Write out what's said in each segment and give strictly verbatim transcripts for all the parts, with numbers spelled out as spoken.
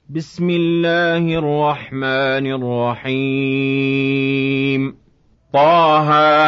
بسم الله الرحمن الرحيم. طه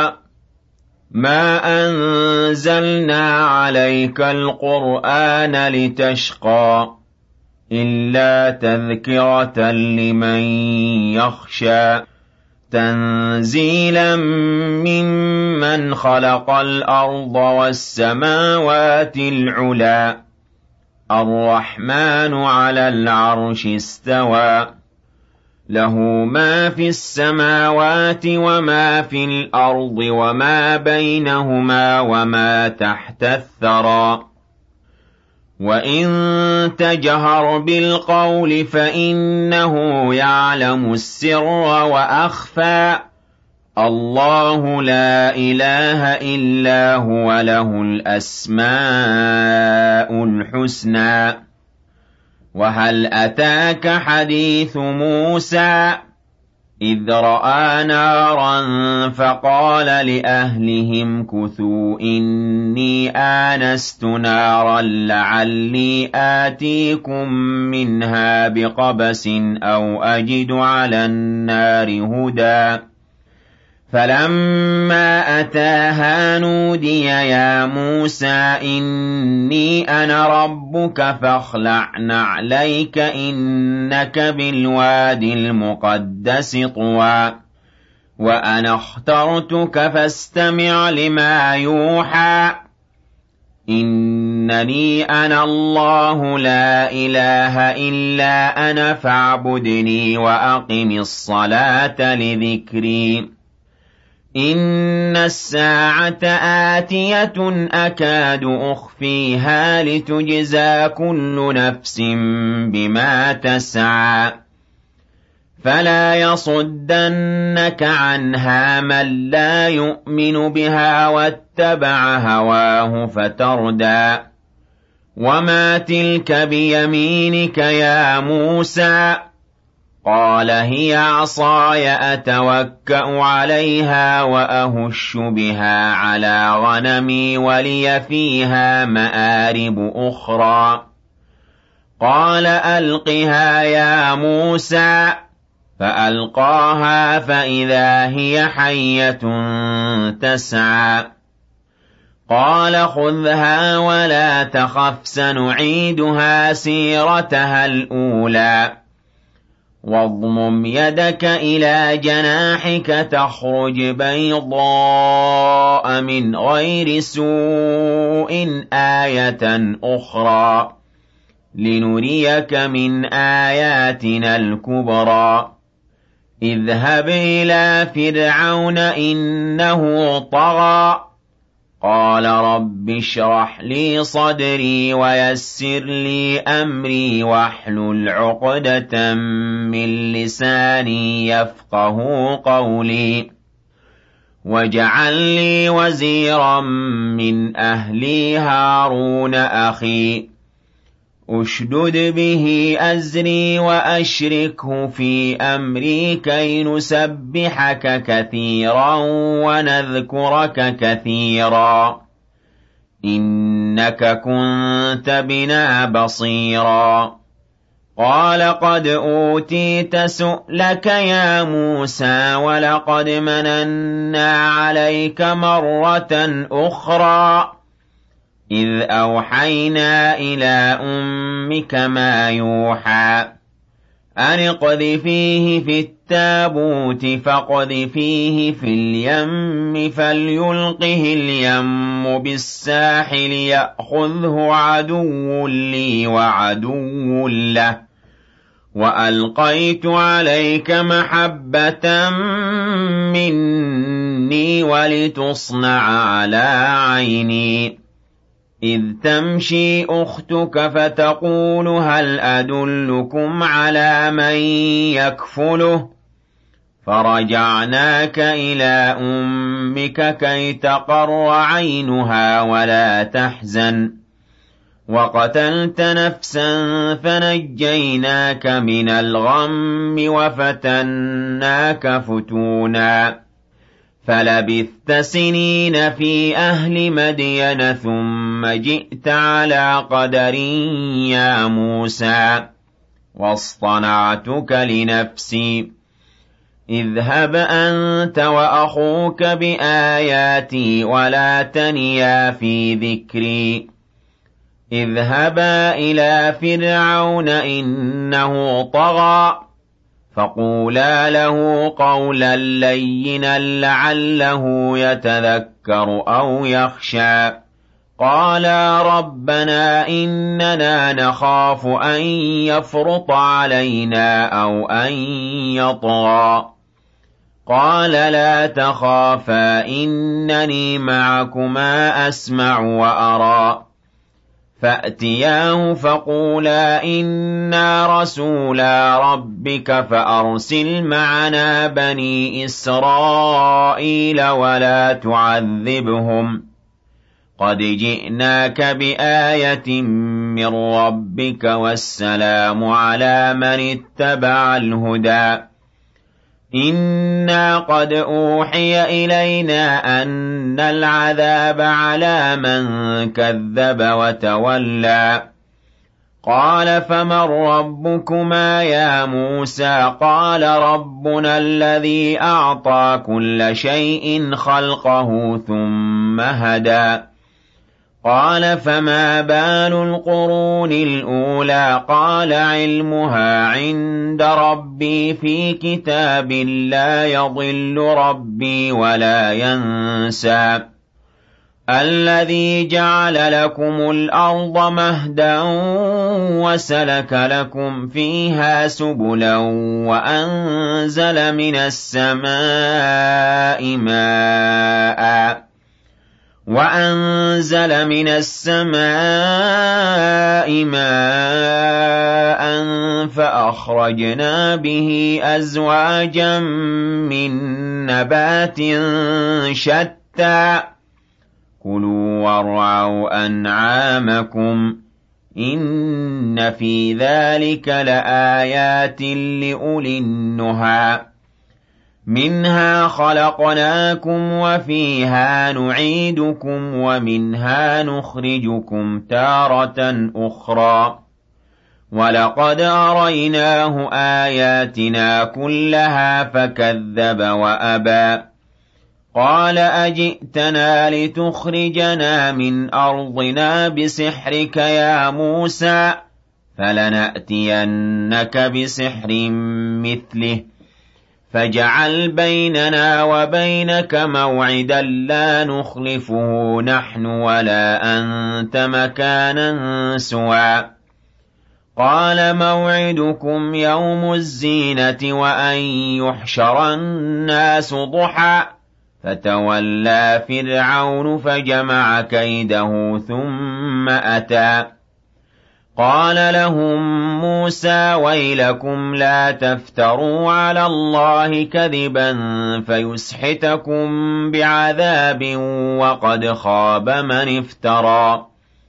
ما أنزلنا عليك القرآن لتشقى إلا تذكرة لمن يخشى تنزيلا ممن خلق الأرض والسماوات العلى الرحمن على العرش استوى له ما في السماوات وما في الأرض وما بينهما وما تحت الثرى وإن تجهر بالقول فإنه يعلم السر وأخفى الله لا إله إلا هو له الأسماء الحسنى وهل أتاك حديث موسى إذ رأى نارا فقال لأهلهم كثوا إني آنست نارا لعلي آتيكم منها بقبس أو أجد على النار هدى فلما أتاها نودي يا موسى إني أنا ربك فاخلع نعليك إنك بالوادي المقدس طوى وأنا اخترتك فاستمع لما يوحى إنني أنا الله لا إله إلا أنا فاعبدني وأقم الصلاة لذكري إن الساعة آتية أكاد أخفيها لتجزى كل نفس بما تسعى فلا يصدنك عنها من لا يؤمن بها واتبع هواه فتردى وما تلك بيمينك يا موسى قال هي عصاي أتوكأ عليها وأهش بها على غنمي ولي فيها مآرب أخرى قال ألقها يا موسى فألقاها فإذا هي حية تسعى قال خذها ولا تخف سنعيدها سيرتها الأولى واضمم يدك إلى جناحك تخرج بيضاء من غير سوء آية أخرى لنريك من آياتنا الكبرى اذهب إلى فرعون إنه طغى قال رب اشرح لي صدري ويسر لي أمري واحلل عقدة من لساني يفقه قولي واجعل لي وزيرا من أهلي هارون أخي أشدد به أزري وأشركه في أمري كي نسبحك كثيرا ونذكرك كثيرا إنك كنت بنا بصيرا قال قد أوتيت سؤلك يا موسى ولقد مننا عليك مرة أخرى إذ أوحينا إلى أمك ما يوحى أن اقذفيه في التابوت فاقذفيه في اليم فليلقه اليم بالساحل يأخذه عدو لي وعدو له وألقيت عليك محبة مني ولتصنع على عيني إذ تمشي أختك فتقول هل أدلكم على من يكفله فرجعناك إلى أمك كي تقر عينها ولا تحزن وقتلت نفسا فنجيناك من الغم وفتناك فتونا فلبثت سنين في أهل مدين ثم جئت على قدر يا موسى واصطنعتك لنفسي اذهب أنت وأخوك بآياتي ولا تنيا في ذكري اذهبا إلى فرعون إنه طغى فقولا له قولا لينا لعله يتذكر أو يخشى قالا ربنا إننا نخاف أن يفرط علينا أو أن يطغى قال لا تخافا إنني معكما أسمع وأرى فأتياه فقولا إنا رسولا ربك فأرسل معنا بني إسرائيل ولا تعذبهم قد جئناك بآية من ربك والسلام على من اتبع الهدى إنا قد أوحي إلينا أن العذاب على من كذب وتولى قال فمن ربكما يا موسى قال ربنا الذي أعطى كل شيء خلقه ثم هدى قال فما بال القرون الأولى قال علمها عند ربي في كتاب لا يضل ربي ولا ينسى الذي جعل لكم الأرض مهدا وسلك لكم فيها سبلا وأنزل من السماء ماء وأنزل من السماء ماء فأخرجنا به أزواجا من نبات شتى كلوا وارعوا أنعامكم إن في ذلك لآيات لأولي النهى منها خلقناكم وفيها نعيدكم ومنها نخرجكم تارة أخرى ولقد أريناه آياتنا كلها فكذب وأبى قال أجئتنا لتخرجنا من أرضنا بسحرك يا موسى فلنأتينك بسحر مثله فاجعل بيننا وبينك موعدا لا نخلفه نحن ولا أنت مكانا سوى قال موعدكم يوم الزينة وأن يحشر الناس ضحى فتولى فرعون فجمع كيده ثم أتى قال لهم موسى ويلكم لا تفتروا على الله كذبا فيسحتكم بعذاب وقد خاب من افترى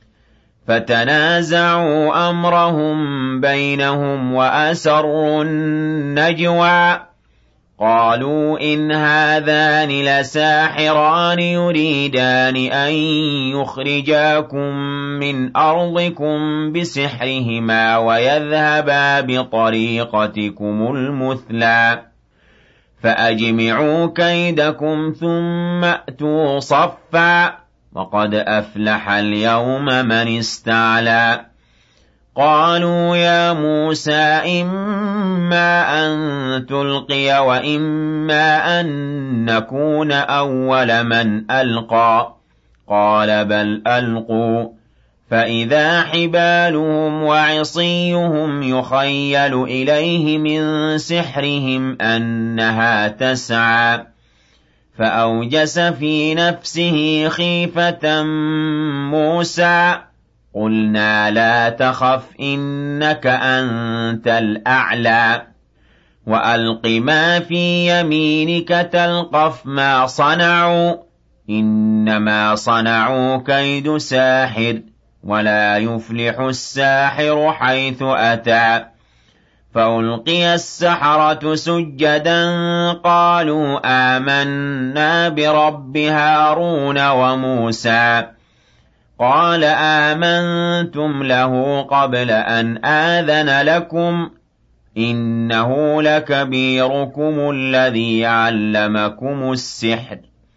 فتنازعوا أمرهم بينهم وأسروا النجوى قالوا إن هذان لساحران يريدان أن يخرجاكم من أرضكم بسحرهما ويذهبا بطريقتكم المثلى فأجمعوا كيدكم ثم أتوا صفا وقد أفلح اليوم من استعلى قالوا يا موسى إما أن تلقي وإما أن نكون أول من ألقى قال بل ألقوا فإذا حبالهم وعصيهم يخيل إليه من سحرهم أنها تسعى فأوجس في نفسه خيفة موسى قلنا لا تخف إنك أنت الأعلى وألق ما في يمينك تلقف ما صنعوا إنما صنعوا كيد ساحر ولا يفلح الساحر حيث أتى فألقي السحرة سجدا قالوا آمنا برب هارون وموسى قال آمنتم له قبل أن آذن لكم إنه لكبيركم الذي علمكم السحر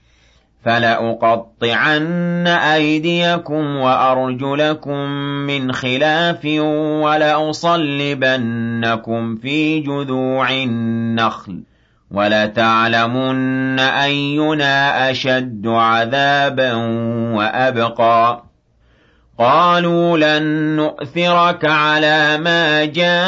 فلأقطعن أيديكم وأرجلكم من خلاف ولأصلبنكم في جذوع النخل ولتعلمن أينا أشد عذابا وأبقى قالوا لن نؤثرك على ما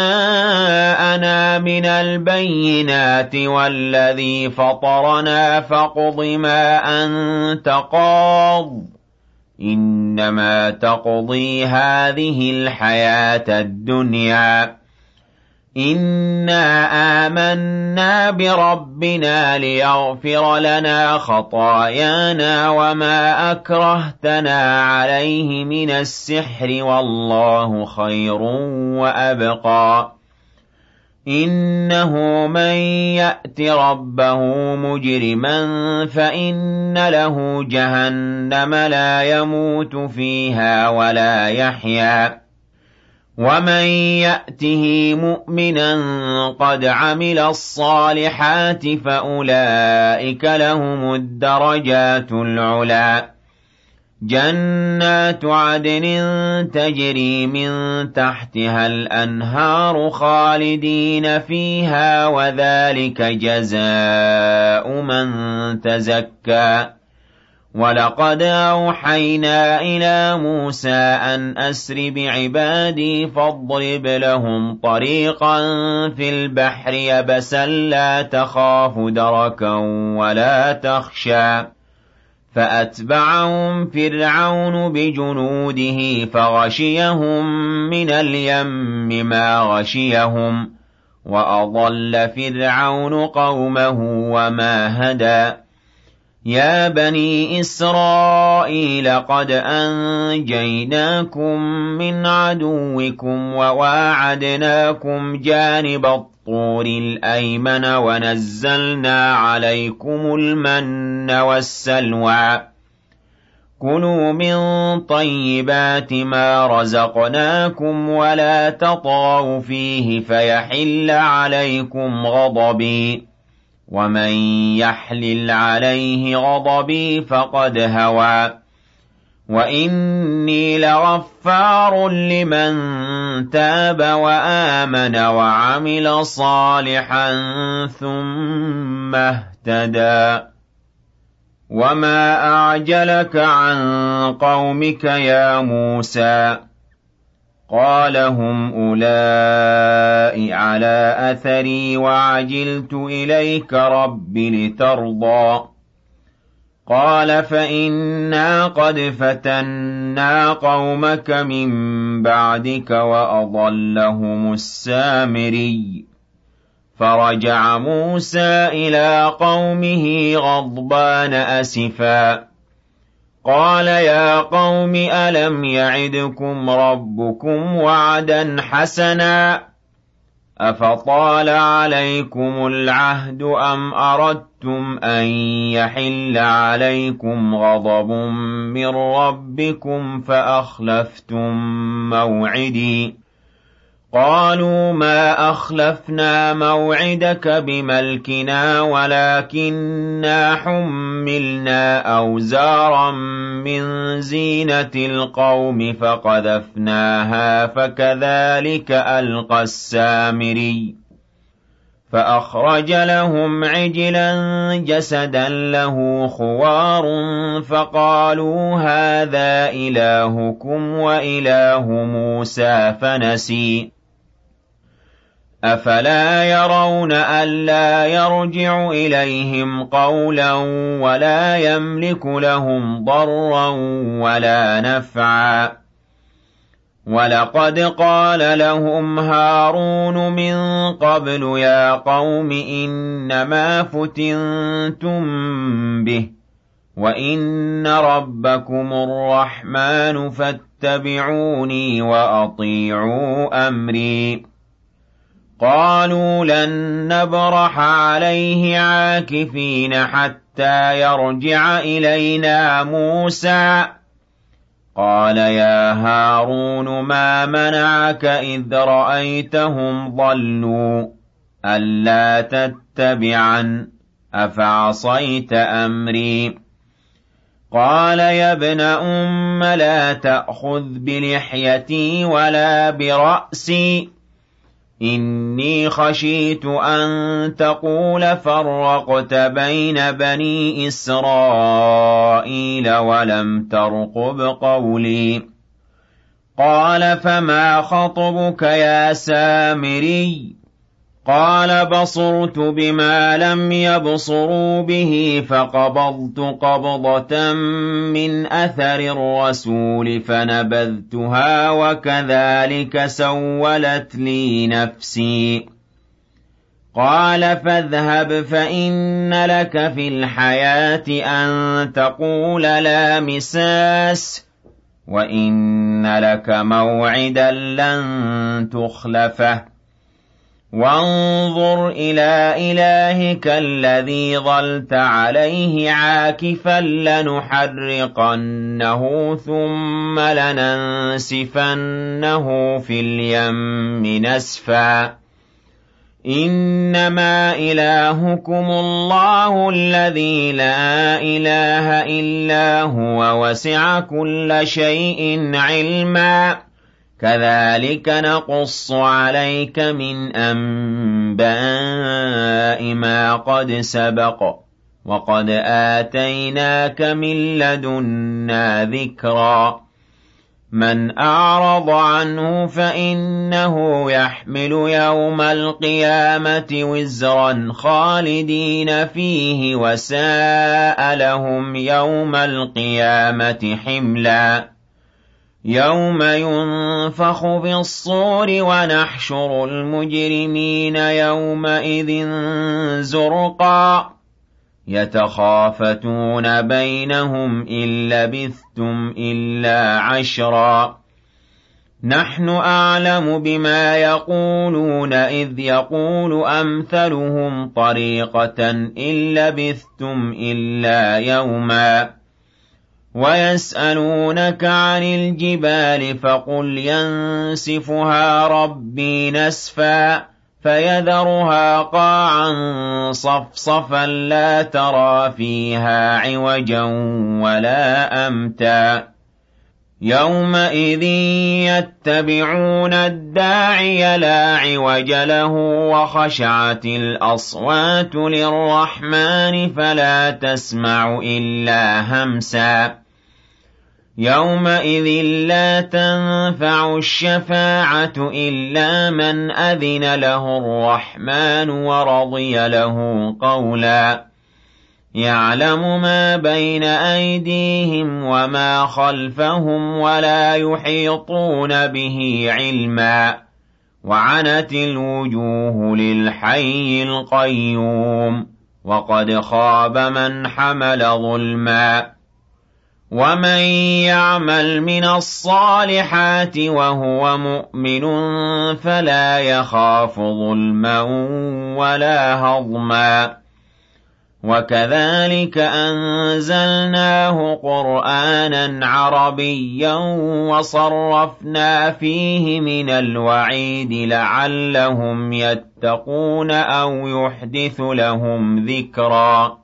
جاءنا من البينات والذي فطرنا فاقض ما أنت قاض إنما تقضي هذه الحياة الدنيا إنا آمنا بربنا ليغفر لنا خطايانا وما أكرهتنا عليه من السحر والله خير وأبقى إنه من يأت ربه مجرما فإن له جهنم لا يموت فيها ولا يحيا ومن يأته مؤمنا قد عمل الصالحات فأولئك لهم الدرجات العلا جنات عدن تجري من تحتها الأنهار خالدين فيها وذلك جزاء من تزكى ولقد أوحينا إلى موسى أن أسر بعبادي فاضرب لهم طريقا في البحر يبسا لا تخاف دركا ولا تخشى فأتبعهم فرعون بجنوده فغشيهم من اليم ما غشيهم وأضل فرعون قومه وما هدى يا بني إسرائيل قد أنجيناكم من عدوكم وواعدناكم جانب الطور الأيمن ونزلنا عليكم المن والسلوى كلوا من طيبات ما رزقناكم ولا تطغوا فيه فيحل عليكم غضبي ومن يحلل عليه غضبي فقد هوى وإني لغفار لمن تاب وآمن وعمل صالحا ثم اهتدى وما أعجلك عن قومك يا موسى قال هم أولئك على أثري وعجلت إليك رب لترضى قال فإنا قد فتنا قومك من بعدك وأضلهم السامري فرجع موسى إلى قومه غضبان أسفا قال يا قوم ألم يعدكم ربكم وعدا حسنا أفطال عليكم العهد أم أردتم أن يحل عليكم غضب من ربكم فأخلفتم موعدي قالوا ما أخلفنا موعدك بملكنا ولكننا حملنا أوزارا من زينة القوم فقذفناها فكذلك ألقى السامري فأخرج لهم عجلا جسدا له خوار فقالوا هذا إلهكم وإله موسى فنسي أفلا يرون ألا يرجع إليهم قولا ولا يملك لهم ضرا ولا نفعا ولقد قال لهم هارون من قبل يا قوم إنما فتنتم به وإن ربكم الرحمن فاتبعوني وأطيعوا أمري قالوا لن نبرح عليه عاكفين حتى يرجع إلينا موسى قال يا هارون ما منعك إذ رأيتهم ضلوا ألا تتبعن أفعصيت أمري قال يا ابن أم لا تأخذ بلحيتي ولا برأسي إني خشيت أن تقول فرقت بين بني إسرائيل ولم ترقب قولي قال فما خطبك يا سامري قال بصرت بما لم يبصروا به فقبضت قبضة من أثر الرسول فنبذتها وكذلك سولت لي نفسي قال فاذهب فإن لك في الحياة أن تقول لا مساس وإن لك موعدا لن تخلفه وانظر إلى إلهك الذي ظلت عليه عاكفا لنحرقنه ثم لننسفنه في اليم نسفا إنما إلهكم الله الذي لا إله إلا هو وسع كل شيء علما كذلك نقص عليك من أنباء ما قد سبق وقد آتيناك من لدنا ذكرا من أعرض عنه فإنه يحمل يوم القيامة وزرا خالدين فيه وساء لهم يوم القيامة حملا يوم ينفخ في الصور ونحشر المجرمين يومئذ زرقا يتخافتون بينهم إن لبثتم إلا عشرا نحن أعلم بما يقولون إذ يقول أمثلهم طريقة إن لبثتم إلا يوما ويسألونك عن الجبال فقل ينسفها ربي نسفا فيذرها قاعا صفصفا لا ترى فيها عوجا ولا أمتا يومئذ يتبعون الداعي لا عوج له وخشعت الأصوات للرحمن فلا تسمع إلا همسا يومئذ لا تنفع الشفاعة إلا من أذن له الرحمن ورضي له قولا يعلم ما بين أيديهم وما خلفهم ولا يحيطون به علما وعنت الوجوه للحي القيوم وقد خاب من حمل ظلما ومن يعمل من الصالحات وهو مؤمن فلا يخاف ظلما ولا هضما وكذلك أنزلناه قرآنا عربيا وصرفنا فيه من الوعيد لعلهم يتقون أو يحدث لهم ذكرا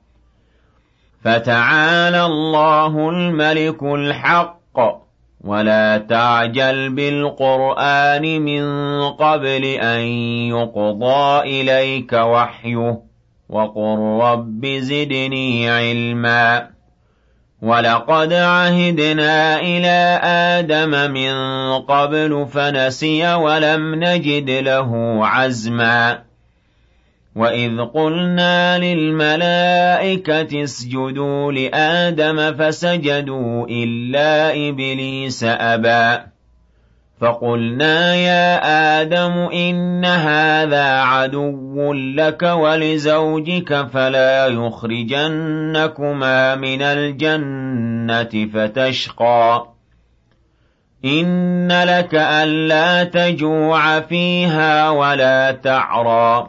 فتعالى الله الملك الحق ولا تعجل بالقرآن من قبل أن يقضى إليك وحيه وقل رب زدني علما ولقد عهدنا إلى آدم من قبل فنسي ولم نجد له عزما وإذ قلنا للملائكة اسجدوا لآدم فسجدوا إلا إبليس أبى فقلنا يا آدم إن هذا عدو لك ولزوجك فلا يخرجنكما من الجنة فتشقى إن لك ألا تجوع فيها ولا تعرى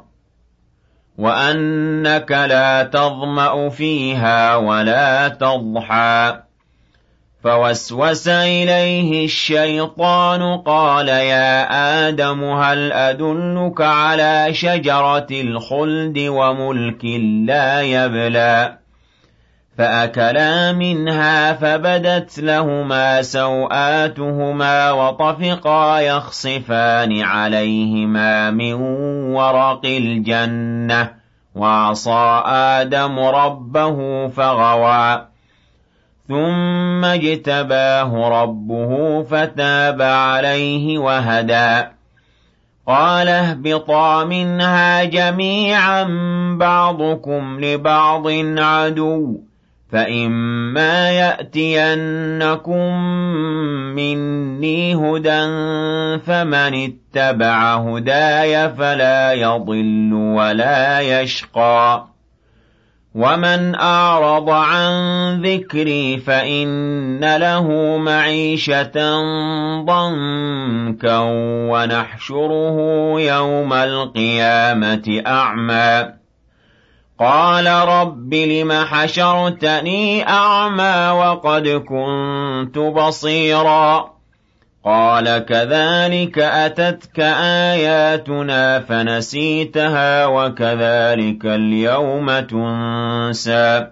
وأنك لا تظمأ فيها ولا تضحى فوسوس إليه الشيطان قال يا آدم هل أدلك على شجرة الخلد وملك لا يبلى فأكلا منها فبدت لهما سوآتهما وطفقا يخصفان عليهما من ورق الجنة وعصى آدم ربه فغوى ثم اجتباه ربه فتاب عليه وهدى قال اهبطا منها جميعا بعضكم لبعض عدو فإما يأتينكم مني هدى فمن اتبع هداي فلا يضل ولا يشقى ومن أعرض عن ذكري فإن له معيشة ضنكا ونحشره يوم القيامة أعمى قال رب لم حشرتني أعمى وقد كنت بصيرا قال كذلك أتتك آياتنا فنسيتها وكذلك اليوم تنسى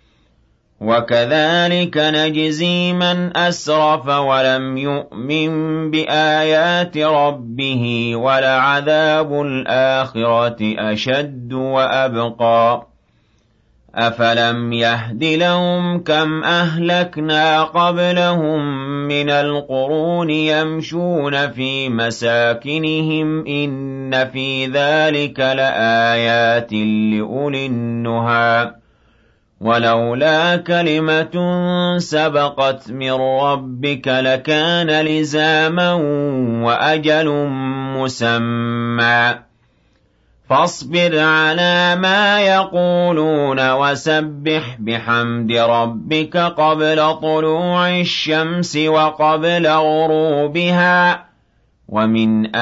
وكذلك نجزي من أسرف ولم يؤمن بآيات ربه ولعذاب الآخرة أشد وأبقى أفلم يهد لهم كم أهلكنا قبلهم من القرون يمشون في مساكنهم إن في ذلك لآيات لأولي النهى ولولا كلمة سبقت من ربك لكان لزاما وأجل مسمى فاصبر على ما يقولون وسبح بحمد ربك قبل طلوع الشمس وقبل غروبها ومن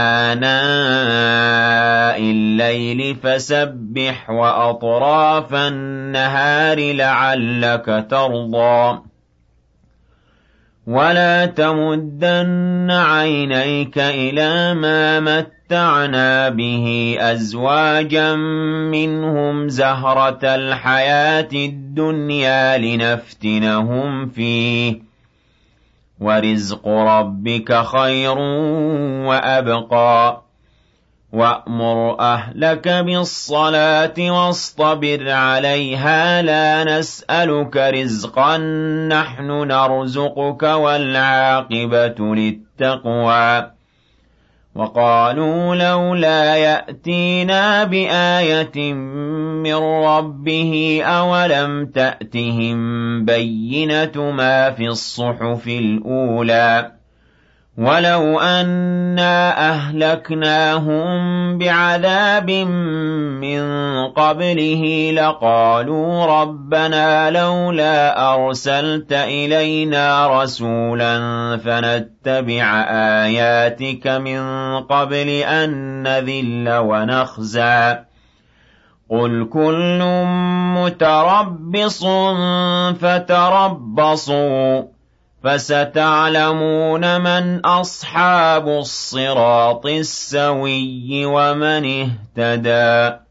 آناء الليل فسبح وأطراف النهار لعلك ترضى ولا تمدن عينيك إلى ما متعنا به أزواجا منهم زهرة الحياة الدنيا لنفتنهم فيه ورزق ربك خير وأبقى وأمر أهلك بالصلاة واصطبر عليها لا نسألك رزقا نحن نرزقك والعاقبة للتقوى وقالوا لولا يأتينا بآية من ربه أولم تأتهم بينة ما في الصحف الأولى ولو أنا أهلكناهم بعذاب من قبله لقالوا ربنا لولا أرسلت إلينا رسولا فنتبع آياتك من قبل أن نذل ونخزى قل كل متربص فتربصوا فستعلمون من أصحاب الصراط السوي ومن اهتدى